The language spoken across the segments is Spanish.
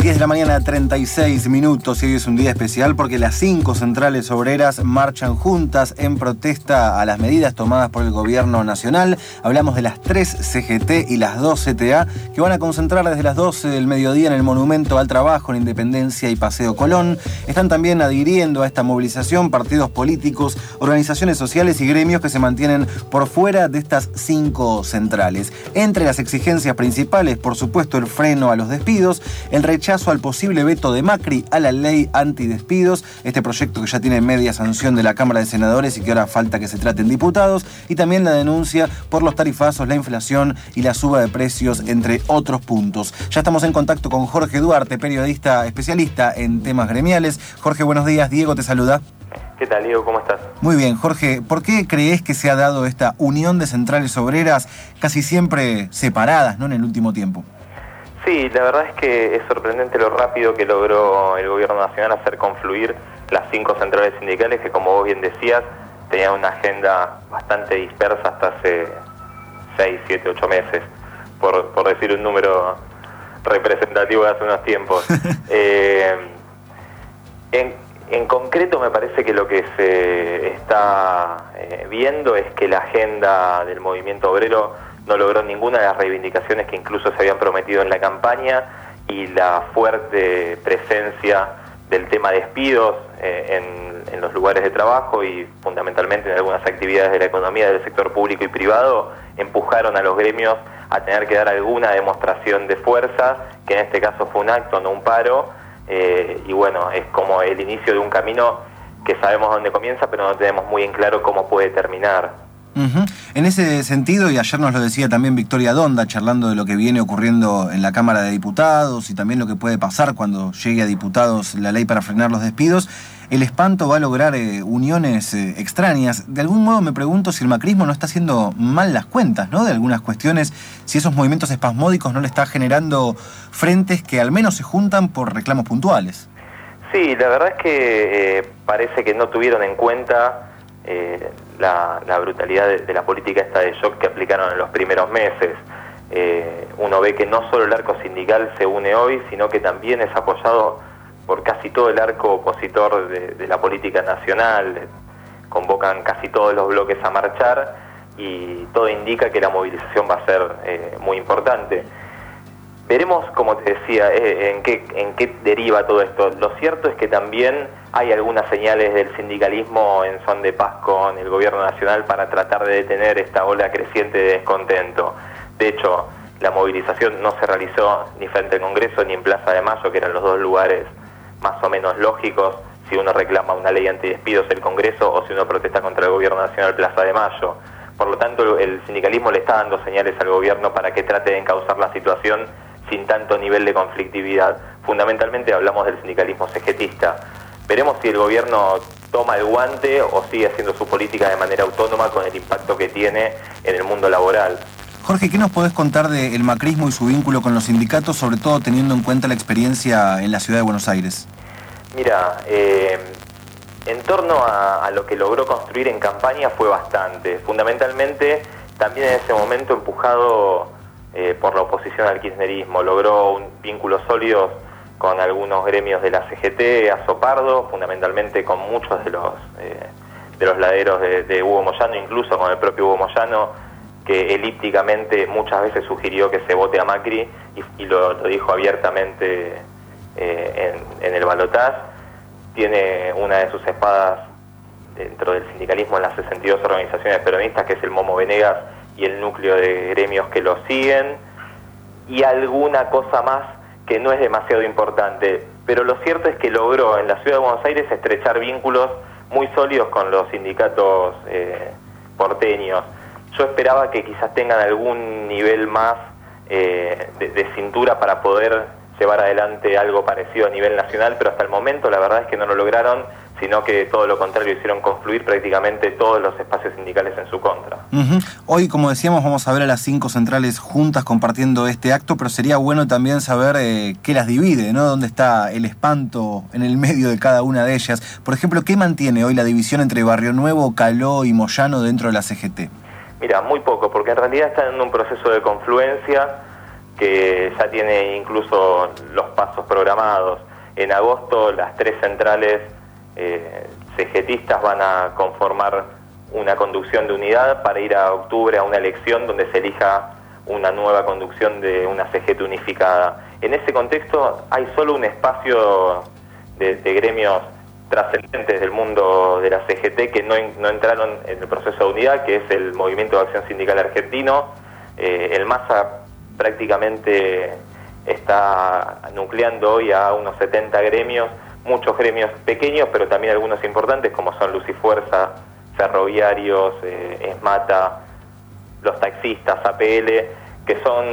10 de la mañana, 36 minutos, y hoy es un día especial porque las 5 centrales obreras marchan juntas en protesta a las medidas tomadas por el gobierno nacional. Hablamos de las 3 CGT y las 2 CTA, que van a concentrar desde las 12 del mediodía en el Monumento al Trabajo en Independencia y Paseo Colón. Están también adhiriendo a esta movilización partidos políticos, organizaciones sociales y gremios que se mantienen por fuera de estas 5 centrales. Entre las exigencias principales, por supuesto, el freno a los despidos, el rechazo al posible veto de Macri a la ley antidespidos, este proyecto que ya tiene media sanción de la Cámara de Senadores y que ahora falta que se trate en diputados, y también la denuncia por los tarifazos, la inflación y la suba de precios, entre otros puntos. Ya estamos en contacto con Jorge Duarte, periodista especialista en temas gremiales. Jorge, buenos días. Diego te saluda. ¿Qué tal, Diego? ¿Cómo estás? Muy bien, Jorge. ¿Por qué crees que se ha dado esta unión de centrales obreras casi siempre separadas, ¿no?, en el último tiempo? Sí, la verdad es que es sorprendente lo rápido que logró el gobierno nacional hacer confluir las 5 centrales sindicales que, como vos bien decías, tenían una agenda bastante dispersa hasta hace 6, 7, 8 meses, por decir un número representativo de hace unos tiempos. En concreto, me parece que lo que se está viendo es que la agenda del movimiento obrero no logró ninguna de las reivindicaciones que incluso se habían prometido en la campaña, y la fuerte presencia del tema despidos en los lugares de trabajo y fundamentalmente en algunas actividades de la economía del sector público y privado empujaron a los gremios a tener que dar alguna demostración de fuerza, que en este caso fue un acto, no un paro, y bueno, es como el inicio de un camino que sabemos dónde comienza, pero no tenemos muy en claro cómo puede terminar. En ese sentido, y ayer nos lo decía también Victoria Donda, charlando de lo que viene ocurriendo en la Cámara de Diputados y también lo que puede pasar cuando llegue a diputados la ley para frenar los despidos, el espanto va a lograr uniones extrañas. De algún modo me pregunto si el macrismo no está haciendo mal las cuentas, ¿no?, de algunas cuestiones, si esos movimientos espasmódicos no le está generando frentes que al menos se juntan por reclamos puntuales. Sí, la verdad es que parece que no tuvieron en cuenta la brutalidad de la política esta de shock que aplicaron en los primeros meses. Uno ve que no solo el arco sindical se une hoy, sino que también es apoyado por casi todo el arco opositor de la política nacional. Convocan casi todos los bloques a marchar y todo indica que la movilización va a ser muy importante. Veremos, como te decía, en qué deriva todo esto. Lo cierto es que también hay algunas señales del sindicalismo en son de paz con el gobierno nacional para tratar de detener esta ola creciente de descontento. De hecho, la movilización no se realizó ni frente al Congreso ni en Plaza de Mayo, que eran los dos lugares más o menos lógicos si uno reclama una ley antidespidos, el Congreso, o si uno protesta contra el gobierno nacional, Plaza de Mayo. Por lo tanto, el sindicalismo le está dando señales al gobierno para que trate de encauzar la situación sin tanto nivel de conflictividad. Fundamentalmente hablamos del sindicalismo CGTista. Veremos si el gobierno toma el guante o sigue haciendo su política de manera autónoma con el impacto que tiene en el mundo laboral. Jorge, ¿qué nos podés contar del macrismo y su vínculo con los sindicatos, sobre todo teniendo en cuenta la experiencia en la ciudad de Buenos Aires? Mira, en torno a lo que logró construir en campaña fue bastante. Fundamentalmente, también en ese momento empujado por la oposición al kirchnerismo. Logró un vínculo sólido con algunos gremios de la CGT, Azopardo, fundamentalmente con muchos de los laderos de Hugo Moyano, incluso con el propio Hugo Moyano, que elípticamente muchas veces sugirió que se vote a Macri y lo dijo abiertamente en el balotaje. Tiene una de sus espadas dentro del sindicalismo en las 62 organizaciones peronistas, que es el Momo Venegas, y el núcleo de gremios que lo siguen, y alguna cosa más que no es demasiado importante. Pero lo cierto es que logró en la ciudad de Buenos Aires estrechar vínculos muy sólidos con los sindicatos porteños. Yo esperaba que quizás tengan algún nivel más de cintura para poder llevar adelante algo parecido a nivel nacional, pero hasta el momento la verdad es que no lo lograron, sino que todo lo contrario, hicieron confluir prácticamente todos los espacios sindicales en su contra. Hoy, como decíamos, vamos a ver a las 5 centrales juntas compartiendo este acto, pero sería bueno también saber qué las divide, ¿no? ¿Dónde está el espanto en el medio de cada una de ellas? Por ejemplo, ¿qué mantiene hoy la división entre Barrio Nuevo, Caló y Moyano dentro de la CGT? Mira, muy poco, porque en realidad están en un proceso de confluencia. que ya tiene incluso los pasos programados. En agosto las 3 centrales CGTistas van a conformar una conducción de unidad para ir a octubre a una elección donde se elija una nueva conducción de una CGT unificada. En ese contexto hay solo un espacio de gremios trascendentes del mundo de la CGT que no entraron en el proceso de unidad, que es el Movimiento de Acción Sindical Argentino. El MASA prácticamente está nucleando hoy a unos 70 gremios, muchos gremios pequeños, pero también algunos importantes, como son Luz y Fuerza, Ferroviarios, ESMATA, los taxistas, APL, que son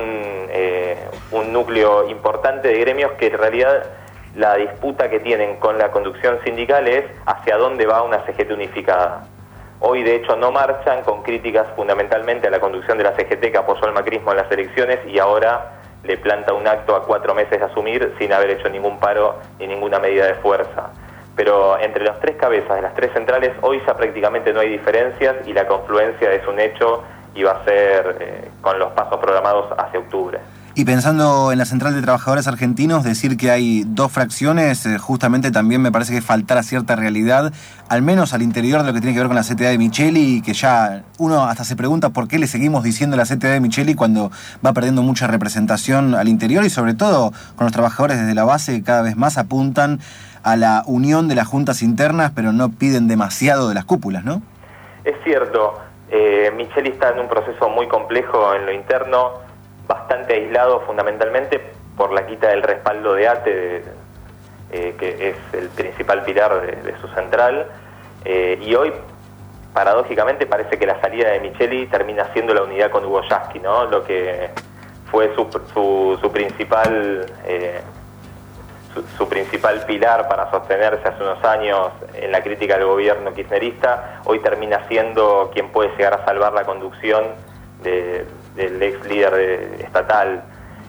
un núcleo importante de gremios que en realidad la disputa que tienen con la conducción sindical es hacia dónde va una CGT unificada. Hoy, de hecho, no marchan con críticas fundamentalmente a la conducción de la CGT que apoyó el macrismo en las elecciones y ahora le planta un acto a 4 meses de asumir sin haber hecho ningún paro ni ninguna medida de fuerza. Pero entre las 3 cabezas de las 3 centrales hoy ya prácticamente no hay diferencias y la confluencia es un hecho y va a ser con los pasos programados hacia octubre. Y pensando en la Central de Trabajadores Argentinos, decir que hay 2 fracciones, justamente también me parece que faltará cierta realidad, al menos al interior de lo que tiene que ver con la CTA de Micheli, que ya uno hasta se pregunta por qué le seguimos diciendo la CTA de Micheli cuando va perdiendo mucha representación al interior y sobre todo con los trabajadores desde la base que cada vez más apuntan a la unión de las juntas internas, pero no piden demasiado de las cúpulas, ¿no? Es cierto, Micheli está en un proceso muy complejo en lo interno, bastante aislado fundamentalmente por la quita del respaldo de ATE, que es el principal pilar de su central, y hoy paradójicamente parece que la salida de Micheli termina siendo la unidad con Hugo Yasky, ¿no? Lo que fue su principal pilar para sostenerse hace unos años en la crítica al gobierno kirchnerista, hoy termina siendo quien puede llegar a salvar la conducción del ex líder estatal.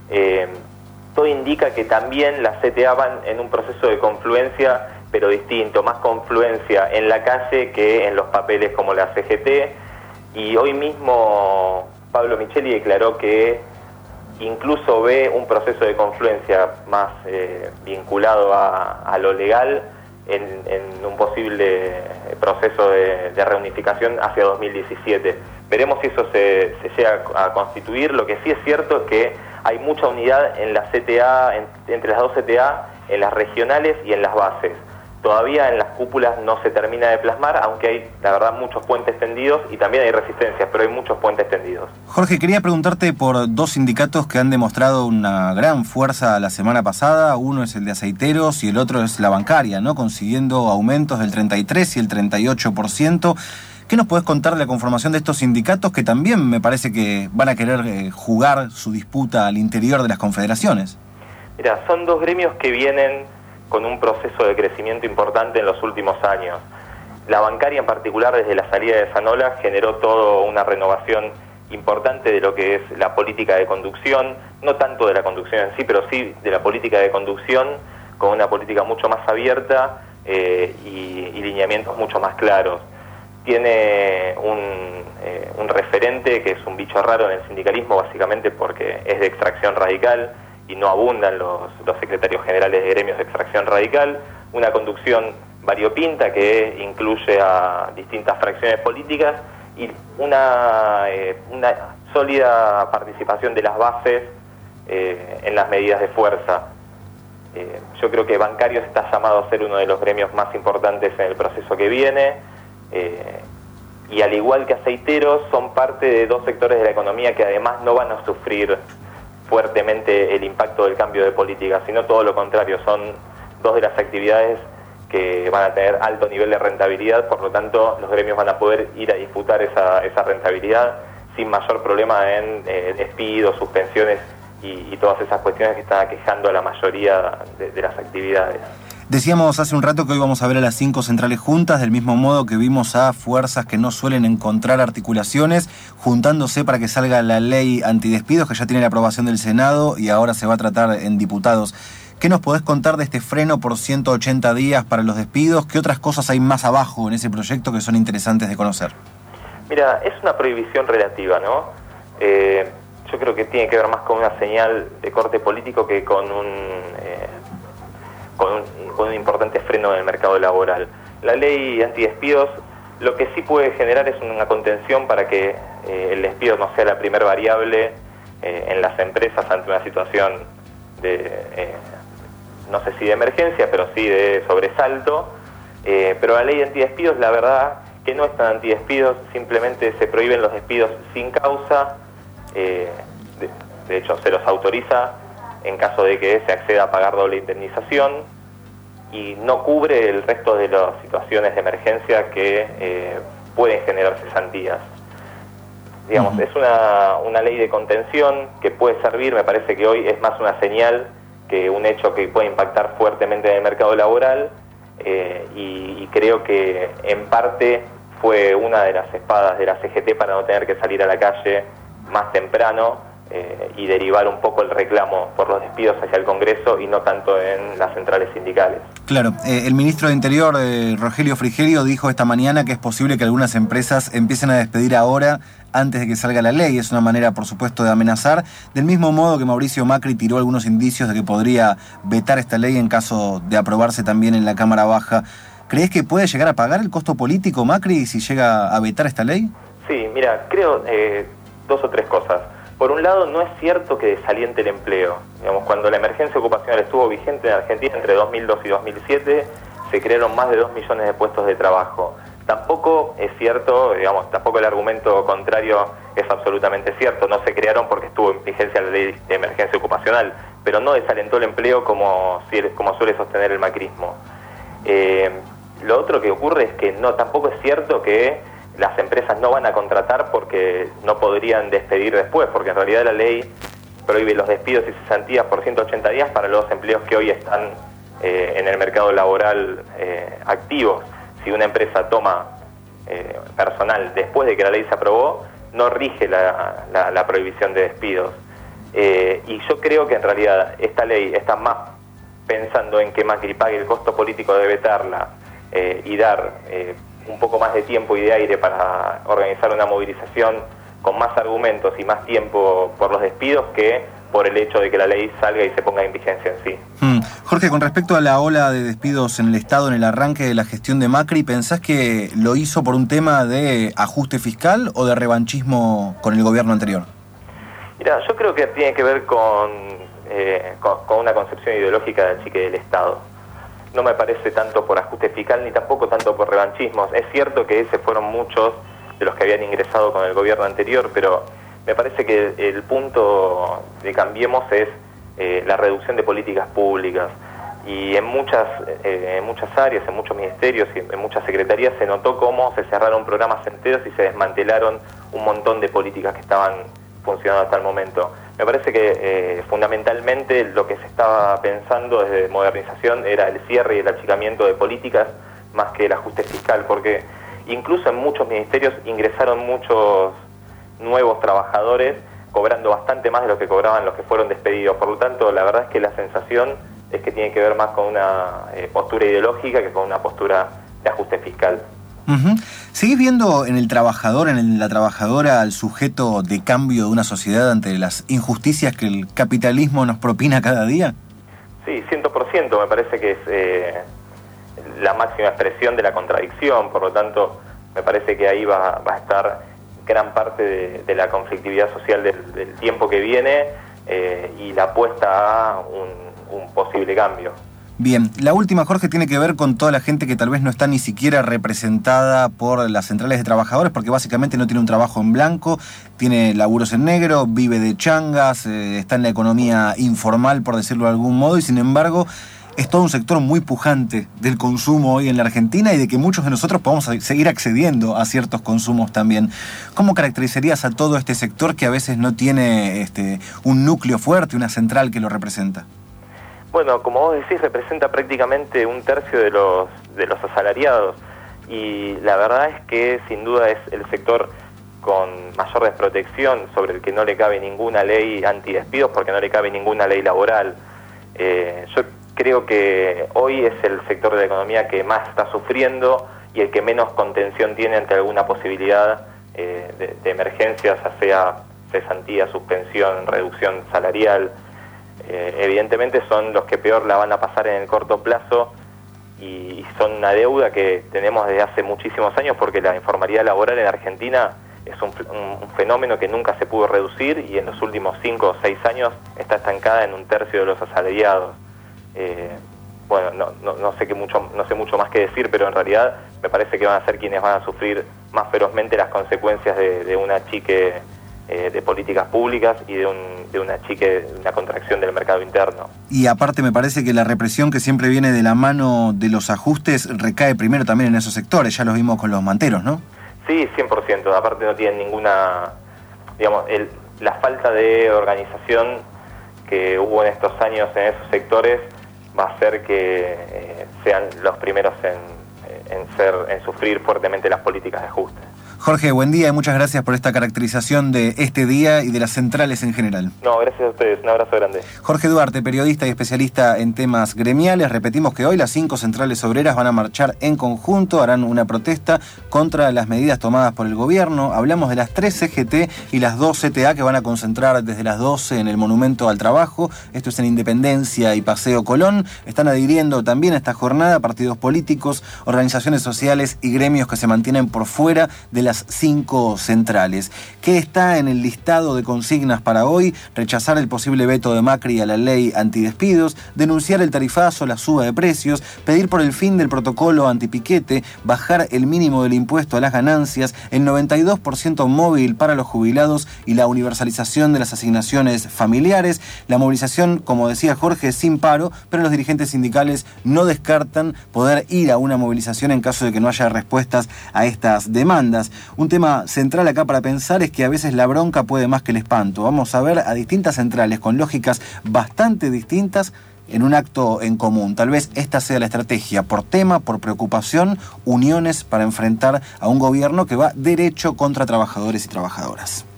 Todo indica que también las CTA van en un proceso de confluencia, pero distinto, más confluencia en la calle que en los papeles como la CGT, y hoy mismo Pablo Micheli declaró que incluso ve un proceso de confluencia más vinculado a lo legal en un posible proceso de reunificación hacia 2017. Veremos si eso se llega a constituir. Lo que sí es cierto es que hay mucha unidad en la CTA, entre las 2 CTA, en las regionales y en las bases. Todavía en las cúpulas no se termina de plasmar, aunque hay, la verdad, muchos puentes tendidos y también hay resistencias, pero hay muchos puentes tendidos. Jorge, quería preguntarte por 2 sindicatos que han demostrado una gran fuerza la semana pasada. Uno es el de aceiteros y el otro es la bancaria, ¿no? Consiguiendo aumentos del 33% y el 38%. ¿Qué nos podés contar de la conformación de estos sindicatos que también me parece que van a querer jugar su disputa al interior de las confederaciones? Mira, son 2 gremios que vienen con un proceso de crecimiento importante en los últimos años. La bancaria en particular, desde la salida de Zanola, generó toda una renovación importante de lo que es la política de conducción, no tanto de la conducción en sí, pero sí de la política de conducción, con una política mucho más abierta y lineamientos mucho más claros. Tiene un referente que es un bicho raro en el sindicalismo, básicamente porque es de extracción radical y no abundan los secretarios generales de gremios de extracción radical, una conducción variopinta que incluye a distintas fracciones políticas y una sólida participación de las bases en las medidas de fuerza. Yo creo que Bancarios está llamado a ser uno de los gremios más importantes en el proceso que viene, y al igual que aceiteros son parte de 2 sectores de la economía que además no van a sufrir fuertemente el impacto del cambio de política, sino todo lo contrario, son 2 de las actividades que van a tener alto nivel de rentabilidad, por lo tanto los gremios van a poder ir a disputar esa rentabilidad sin mayor problema en despidos, suspensiones y todas esas cuestiones que están aquejando a la mayoría de las actividades. Decíamos hace un rato que hoy vamos a ver a las 5 centrales juntas, del mismo modo que vimos a fuerzas que no suelen encontrar articulaciones, juntándose para que salga la ley antidespidos, que ya tiene la aprobación del Senado y ahora se va a tratar en diputados. ¿Qué nos podés contar de este freno por 180 días para los despidos? ¿Qué otras cosas hay más abajo en ese proyecto que son interesantes de conocer? Mira, es una prohibición relativa, ¿no? yo creo que tiene que ver más con una señal de corte político que con un importante freno del mercado laboral. La ley antidespidos lo que sí puede generar es una contención para que el despido no sea la primera variable en las empresas ante una situación de, no sé si de emergencia, pero sí de sobresalto. Pero la ley antidespidos, la verdad que no es tan antidespidos, simplemente se prohíben los despidos sin causa, de hecho se los autoriza en caso de que se acceda a pagar doble indemnización, y no cubre el resto de las situaciones de emergencia que pueden generar cesantías. Digamos, es una ley de contención que puede servir, me parece que hoy es más una señal que un hecho que puede impactar fuertemente en el mercado laboral, y creo que en parte fue una de las espadas de la CGT para no tener que salir a la calle más temprano y derivar un poco el reclamo por los despidos hacia el Congreso y no tanto en las centrales sindicales. Claro, el ministro de Interior, Rogelio Frigerio, dijo esta mañana que es posible que algunas empresas empiecen a despedir ahora antes de que salga la ley. Es una manera, por supuesto, de amenazar, del mismo modo que Mauricio Macri tiró algunos indicios de que podría vetar esta ley en caso de aprobarse también en la Cámara Baja. ¿Crees que puede llegar a pagar el costo político Macri si llega a vetar esta ley? Sí, mira, creo dos o tres cosas. Por un lado, no es cierto que desaliente el empleo. Digamos, cuando la emergencia ocupacional estuvo vigente en Argentina entre 2002 y 2007, se crearon más de 2 millones de puestos de trabajo. Tampoco es cierto, digamos, tampoco el argumento contrario es absolutamente cierto. No se crearon porque estuvo en vigencia la ley de emergencia ocupacional, pero no desalentó el empleo como suele sostener el macrismo. Lo otro que ocurre es que tampoco es cierto que las empresas no van a contratar porque no podrían despedir después, porque en realidad la ley prohíbe los despidos y cesantías por 180 días para los empleos que hoy están en el mercado laboral activos. Si una empresa toma personal después de que la ley se aprobó, no rige la prohibición de despidos. Y yo creo que en realidad esta ley está más pensando en que Macri pague el costo político de vetarla y dar un poco más de tiempo y de aire para organizar una movilización con más argumentos y más tiempo por los despidos que por el hecho de que la ley salga y se ponga en vigencia en sí. Jorge, con respecto a la ola de despidos en el Estado en el arranque de la gestión de Macri, ¿pensás que lo hizo por un tema de ajuste fiscal o de revanchismo con el gobierno anterior? Mira, yo creo que tiene que ver con una concepción ideológica del chique del Estado. No me parece tanto por ajuste fiscal ni tampoco tanto por revanchismos. Es cierto que ese fueron muchos de los que habían ingresado con el gobierno anterior, pero me parece que el punto de Cambiemos es la reducción de políticas públicas. Y en muchas áreas, en muchos ministerios y en muchas secretarías se notó cómo se cerraron programas enteros y se desmantelaron un montón de políticas que estaban funcionando hasta el momento. Me parece que fundamentalmente lo que se estaba pensando desde modernización era el cierre y el achicamiento de políticas más que el ajuste fiscal, porque incluso en muchos ministerios ingresaron muchos nuevos trabajadores cobrando bastante más de lo que cobraban los que fueron despedidos. Por lo tanto, la verdad es que la sensación es que tiene que ver más con una postura ideológica que con una postura de ajuste fiscal. ¿Seguís viendo en el trabajador, en la trabajadora, al sujeto de cambio de una sociedad ante las injusticias que el capitalismo nos propina cada día? Sí, 100%. Me parece que es la máxima expresión de la contradicción. Por lo tanto, me parece que ahí va a estar gran parte de la conflictividad social del tiempo que viene y la apuesta a un posible cambio. Bien, la última, Jorge, tiene que ver con toda la gente que tal vez no está ni siquiera representada por las centrales de trabajadores, porque básicamente no tiene un trabajo en blanco, tiene laburos en negro, vive de changas, está en la economía informal, por decirlo de algún modo, y sin embargo es todo un sector muy pujante del consumo hoy en la Argentina y de que muchos de nosotros podemos seguir accediendo a ciertos consumos también. ¿Cómo caracterizarías a todo este sector que a veces no tiene un núcleo fuerte, una central que lo representa? Bueno, como vos decís, representa prácticamente 1/3 de los asalariados y la verdad es que sin duda es el sector con mayor desprotección, sobre el que no le cabe ninguna ley antidespidos porque no le cabe ninguna ley laboral. Yo creo que hoy es el sector de la economía que más está sufriendo y el que menos contención tiene ante alguna posibilidad de emergencia, ya sea cesantía, suspensión, reducción salarial, evidentemente son los que peor la van a pasar en el corto plazo y son una deuda que tenemos desde hace muchísimos años porque la informalidad laboral en Argentina es un fenómeno que nunca se pudo reducir y en los últimos 5 o 6 años está estancada en 1/3 de los asalariados. Bueno, no sé mucho más que decir, pero en realidad me parece que van a ser quienes van a sufrir más ferozmente las consecuencias de una chique de políticas públicas y de una contracción del mercado interno. Y aparte me parece que la represión que siempre viene de la mano de los ajustes recae primero también en esos sectores, ya los vimos con los manteros, ¿no? Sí, 100%, aparte no tienen ninguna, digamos, la falta de organización que hubo en estos años en esos sectores va a hacer que sean los primeros en sufrir fuertemente las políticas de ajuste. Jorge, buen día y muchas gracias por esta caracterización de este día y de las centrales en general. No, gracias a ustedes, un abrazo grande. Jorge Duarte, periodista y especialista en temas gremiales. Repetimos que hoy las 5 centrales obreras van a marchar en conjunto, harán una protesta contra las medidas tomadas por el gobierno. Hablamos de las 3 CGT y las 2 CTA que van a concentrar desde las 12 en el Monumento al Trabajo. Esto es en Independencia y Paseo Colón. Están adhiriendo también a esta jornada partidos políticos, organizaciones sociales y gremios que se mantienen por fuera de las 5 centrales. ¿Qué está en el listado de consignas para hoy? Rechazar el posible veto de Macri a la ley antidespidos, denunciar el tarifazo, la suba de precios, pedir por el fin del protocolo antipiquete, bajar el mínimo del impuesto a las ganancias, el 92% móvil para los jubilados y la universalización de las asignaciones familiares. La movilización, como decía Jorge, es sin paro, pero los dirigentes sindicales no descartan poder ir a una movilización en caso de que no haya respuestas a estas demandas. Un tema central acá para pensar es que a veces la bronca puede más que el espanto. Vamos a ver a distintas centrales con lógicas bastante distintas en un acto en común. Tal vez esta sea la estrategia, por tema, por preocupación, uniones para enfrentar a un gobierno que va derecho contra trabajadores y trabajadoras.